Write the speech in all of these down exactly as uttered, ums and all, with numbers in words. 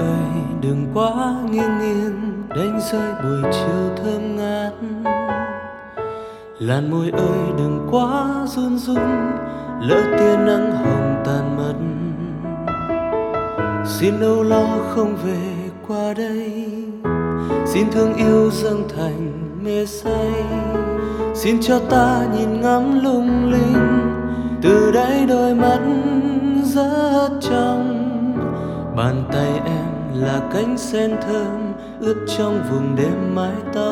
ơi đừng quá nghiêng nghiêng đánh rơi buổi chiều thơm ngát. Làn môi ơi đừng quá run run lỡ tia nắng hồng tàn mất. Xin âu lo không về qua đây, xin thương yêu dâng thành mê say. Xin cho ta nhìn ngắm lung linh từ đáy đôi mắt rất trong. Bàn tay em là cánh sen thơm ướt trong vùng đêm mái tóc.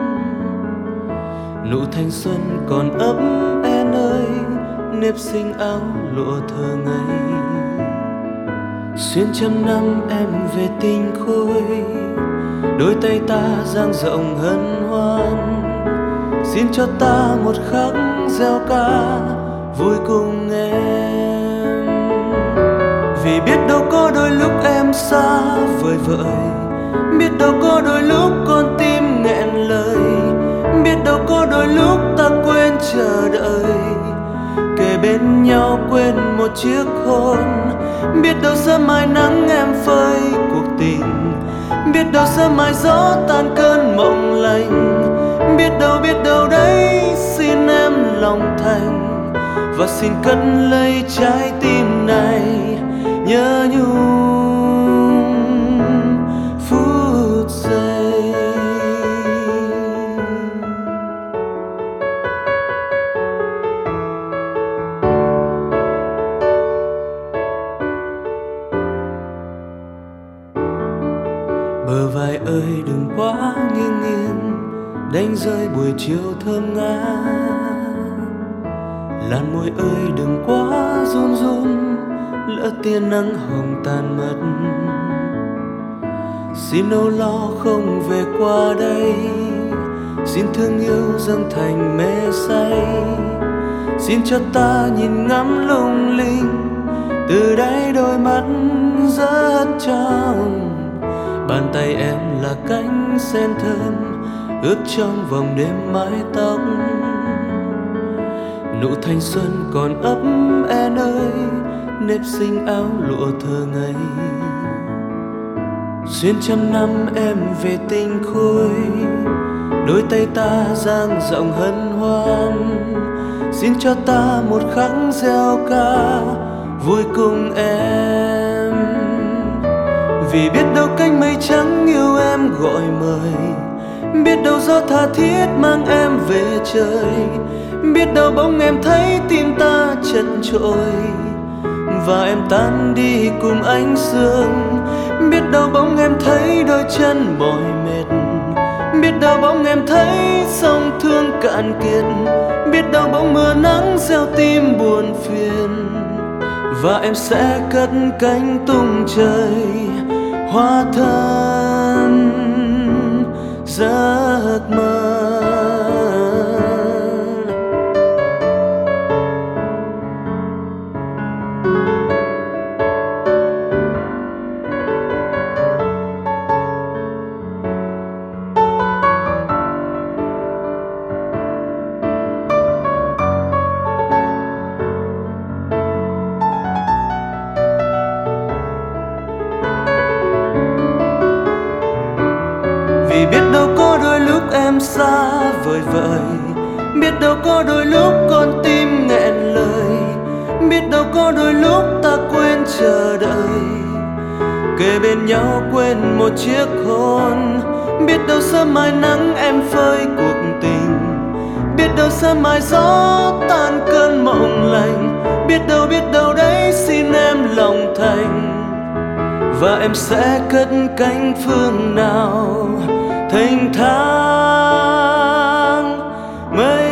Nụ thanh xuân còn ấm en ơi, nếp sinh áo lụa thơ ngây. Xuyên trăm năm em về tinh khôi, đôi tay ta dang rộng hân hoan. Xin cho ta một khắc gieo ca vui cùng em. Vì biết đâu có đôi lúc em xa vời vợi, biết đâu có đôi lúc con tim nghẹn lời, biết đâu có đôi lúc ta quên chờ đợi, kề bên nhau quên một chiếc hôn. Biết đâu sớm mai nắng em phơi cuộc tình, biết đâu sớm mai gió tan cơn mộng lành. Biết đâu biết đâu đấy xin em lòng thành, và xin cất lấy trái tim này nhớ nhung phút giây. Bờ vai ơi đừng quá nghiêng nghiêng đánh rơi buổi chiều thơm ngát. Làn môi ơi đừng quá run run lỡ tia nắng hồng tàn mất. Xin âu lo không về qua đây, xin thương yêu dâng thành mê say. Xin cho ta nhìn ngắm lung linh từ đáy đôi mắt rất trong. Bàn tay em là cánh sen thơm ướt trong vòng đêm mái tóc. Nụ thanh xuân còn ấm en ơi, nếp sinh áo lụa thơ ngây. Xuyên trăm năm em về tinh khôi, đôi tay ta dang rộng hân hoan. Xin cho ta một khắc gieo ca vui cùng em. Vì biết đâu cánh mây trắng yêu em gọi mời, biết đâu gió tha thiết mang em về trời. Biết đâu bỗng em thấy tim ta chật chội, và em tan đi cùng ánh sương. Biết đâu bỗng em thấy đôi chân mỏi mệt, biết đâu bỗng em thấy sông thương cạn kiệt. Biết đâu bỗng mưa nắng gieo tim buồn phiền, và em sẽ cất cánh tung trời hóa thân giấc mơ. Vì biết đâu có đôi lúc em xa vời vợi, biết đâu có đôi lúc con tim nghẹn lời, biết đâu có đôi lúc ta quên chờ đợi, kề bên nhau quên một chiếc hôn. Biết đâu sớm mai nắng em phơi cuộc tình, biết đâu sớm mai gió tan cơn mộng lành. Biết đâu biết đâu đấy xin em lòng thành, và em sẽ cất cánh phương nào thênh thang mây